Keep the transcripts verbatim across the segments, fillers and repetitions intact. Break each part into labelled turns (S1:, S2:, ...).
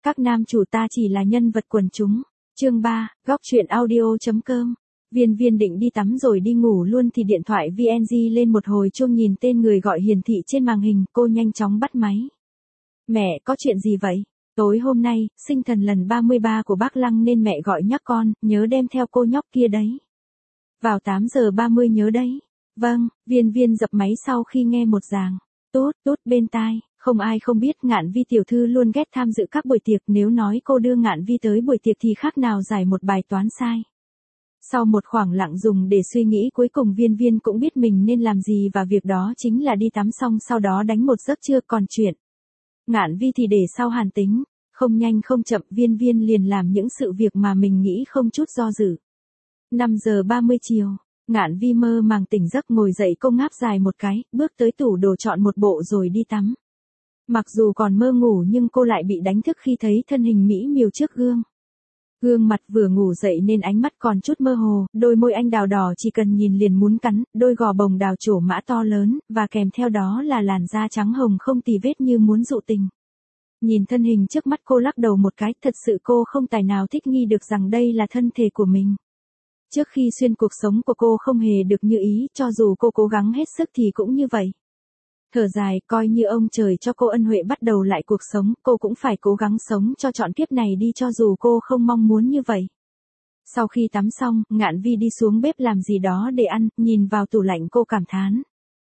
S1: Các nam chủ ta chỉ là nhân vật quần chúng. Chương ba, góc truyện audio.com. Viên Viên định đi tắm rồi đi ngủ luôn thì điện thoại vê en giê lên một hồi chuông, nhìn tên người gọi hiển thị trên màn hình, cô nhanh chóng bắt máy. Mẹ, có chuyện gì vậy? Tối hôm nay, sinh thần lần ba mươi ba của bác Lăng nên mẹ gọi nhắc con, nhớ đem theo cô nhóc kia đấy. Vào tám giờ ba mươi nhớ đấy. Vâng, Viên Viên dập máy sau khi nghe một dàng tút tút bên tai. Không ai không biết Ngạn Vi tiểu thư luôn ghét tham dự các buổi tiệc, nếu nói cô đưa Ngạn Vi tới buổi tiệc thì khác nào giải một bài toán sai. Sau một khoảng lặng dùng để suy nghĩ, cuối cùng Viên Viên cũng biết mình nên làm gì, và việc đó chính là đi tắm xong sau đó đánh một giấc trưa. Còn chuyện Ngạn Vi thì để sau hàn tính. Không nhanh không chậm, Viên Viên liền làm những sự việc mà mình nghĩ không chút do dự. năm giờ ba mươi chiều, Ngạn Vi mơ màng tỉnh giấc, ngồi dậy cô ngáp dài một cái, bước tới tủ đồ chọn một bộ rồi đi tắm. Mặc dù còn mơ ngủ nhưng cô lại bị đánh thức khi thấy thân hình mỹ miều trước gương. Gương mặt vừa ngủ dậy nên ánh mắt còn chút mơ hồ, đôi môi anh đào đỏ chỉ cần nhìn liền muốn cắn, đôi gò bồng đào trổ mã to lớn, và kèm theo đó là làn da trắng hồng không tì vết như muốn dụ tình. Nhìn thân hình trước mắt cô lắc đầu một cái, thật sự cô không tài nào thích nghi được rằng đây là thân thể của mình. Trước khi xuyên, cuộc sống của cô không hề được như ý, cho dù cô cố gắng hết sức thì cũng như vậy. Thở dài, coi như ông trời cho cô ân huệ bắt đầu lại cuộc sống, cô cũng phải cố gắng sống cho trọn kiếp này đi, cho dù cô không mong muốn như vậy. Sau khi tắm xong, Ngạn Vi đi xuống bếp làm gì đó để ăn, nhìn vào tủ lạnh cô cảm thán.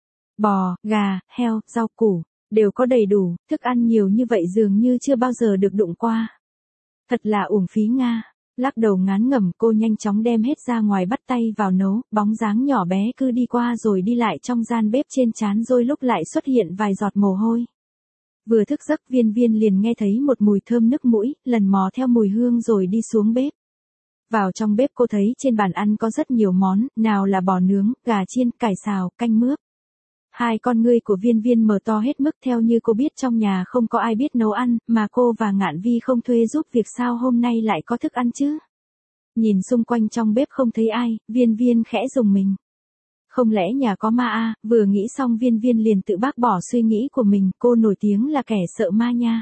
S1: Bò, gà, heo, rau củ, đều có đầy đủ, thức ăn nhiều như vậy dường như chưa bao giờ được đụng qua. Thật là uổng phí nga. Lắc đầu ngán ngẩm, cô nhanh chóng đem hết ra ngoài bắt tay vào nấu, bóng dáng nhỏ bé cứ đi qua rồi đi lại trong gian bếp, trên trán đôi lúc lại xuất hiện vài giọt mồ hôi. Vừa thức giấc, Viên Viên liền nghe thấy một mùi thơm nức mũi, lần mò theo mùi hương rồi đi xuống bếp. Vào trong bếp cô thấy trên bàn ăn có rất nhiều món, nào là bò nướng, gà chiên, cải xào, canh mướp. Hai con ngươi của Viên Viên mở to hết mức, theo như cô biết trong nhà không có ai biết nấu ăn, mà cô và Ngạn Vi không thuê giúp việc, sao hôm nay lại có thức ăn chứ? Nhìn xung quanh trong bếp không thấy ai, Viên Viên khẽ rùng mình. Không lẽ nhà có ma à? Vừa nghĩ xong Viên Viên liền tự bác bỏ suy nghĩ của mình, cô nổi tiếng là kẻ sợ ma nha.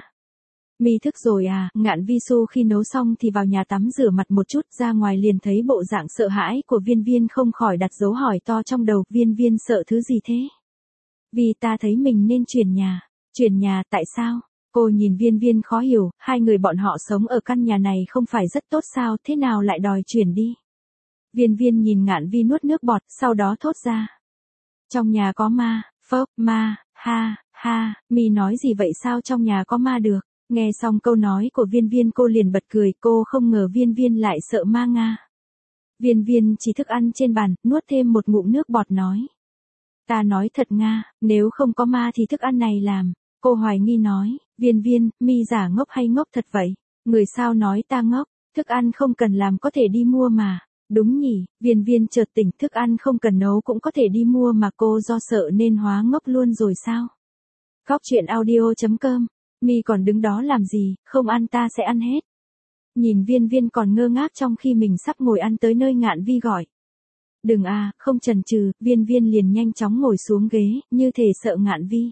S1: Mi thức rồi à? Ngạn Vi xu khi nấu xong thì vào nhà tắm rửa mặt một chút, ra ngoài liền thấy bộ dạng sợ hãi của Viên Viên, không khỏi đặt dấu hỏi to trong đầu, Viên Viên sợ thứ gì thế? Vì ta thấy mình nên chuyển nhà. Chuyển nhà tại sao? Cô nhìn Viên Viên khó hiểu, hai người bọn họ sống ở căn nhà này không phải rất tốt sao, thế nào lại đòi chuyển đi? Viên Viên nhìn Ngạn Vi nuốt nước bọt, sau đó thốt ra. Trong nhà có ma, phốc, ma, ha, ha, Mi nói gì vậy, sao trong nhà có ma được? Nghe xong câu nói của Viên Viên cô liền bật cười, cô không ngờ Viên Viên lại sợ ma nga. Viên Viên chỉ thức ăn trên bàn, nuốt thêm một ngụm nước bọt nói. Ta nói thật nga, nếu không có ma thì thức ăn này làm. Cô hoài nghi nói, Viên Viên, Mi giả ngốc hay ngốc thật vậy? Người sao nói ta ngốc, thức ăn không cần làm có thể đi mua mà. Đúng nhỉ, Viên Viên chợt tỉnh, thức ăn không cần nấu cũng có thể đi mua mà, cô do sợ nên hóa ngốc luôn rồi sao? Góc truyện audio.com. Mi còn đứng đó làm gì, không ăn ta sẽ ăn hết. Nhìn Viên Viên còn ngơ ngác trong khi mình sắp ngồi ăn tới nơi Ngạn Vi gọi. Đừng à, không chần chừ, Viên Viên liền nhanh chóng ngồi xuống ghế, như thể sợ Ngạn Vi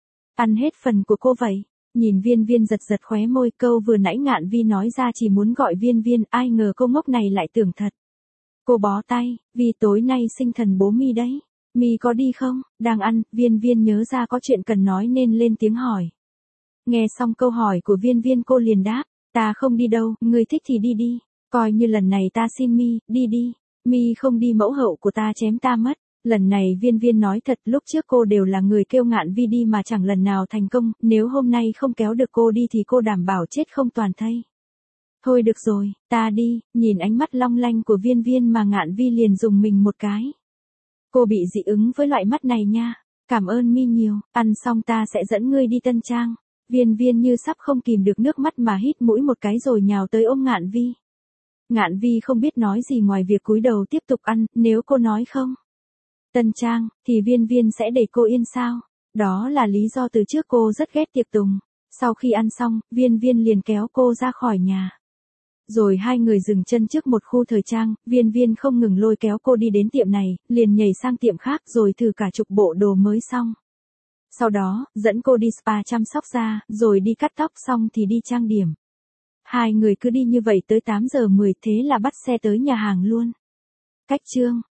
S1: ăn hết phần của cô vậy. Nhìn Viên Viên giật giật khóe môi, câu vừa nãy Ngạn Vi nói ra chỉ muốn gọi Viên Viên, ai ngờ cô ngốc này lại tưởng thật. Cô bó tay, vì tối nay sinh thần bố Mi đấy. Mi có đi không? Đang ăn, Viên Viên nhớ ra có chuyện cần nói nên lên tiếng hỏi. Nghe xong câu hỏi của Viên Viên cô liền đáp, ta không đi đâu, người thích thì đi đi. Coi như lần này ta xin Mi, đi đi. Mi không đi mẫu hậu của ta chém ta mất. Lần này Viên Viên nói thật, lúc trước cô đều là người kêu Ngạn Vi đi mà chẳng lần nào thành công, nếu hôm nay không kéo được cô đi thì cô đảm bảo chết không toàn thây. Thôi được rồi, ta đi. Nhìn ánh mắt long lanh của Viên Viên mà Ngạn Vi liền dùng mình một cái. Cô bị dị ứng với loại mắt này nha. Cảm ơn Mi nhiều, ăn xong ta sẽ dẫn ngươi đi Tân Trang. Viên Viên như sắp không kìm được nước mắt mà hít mũi một cái rồi nhào tới ôm Ngạn Vi. Ngạn Vi không biết nói gì ngoài việc cúi đầu tiếp tục ăn, nếu cô nói không Tân Trang, thì Viên Viên sẽ để cô yên sao? Đó là lý do từ trước cô rất ghét tiệc tùng. Sau khi ăn xong, Viên Viên liền kéo cô ra khỏi nhà. Rồi hai người dừng chân trước một khu thời trang, Viên Viên không ngừng lôi kéo cô đi đến tiệm này, liền nhảy sang tiệm khác rồi thử cả chục bộ đồ mới xong. Sau đó, dẫn cô đi spa chăm sóc da, rồi đi cắt tóc xong thì đi trang điểm. Hai người cứ đi như vậy tới tám giờ mười thế là bắt xe tới nhà hàng luôn. Cách chương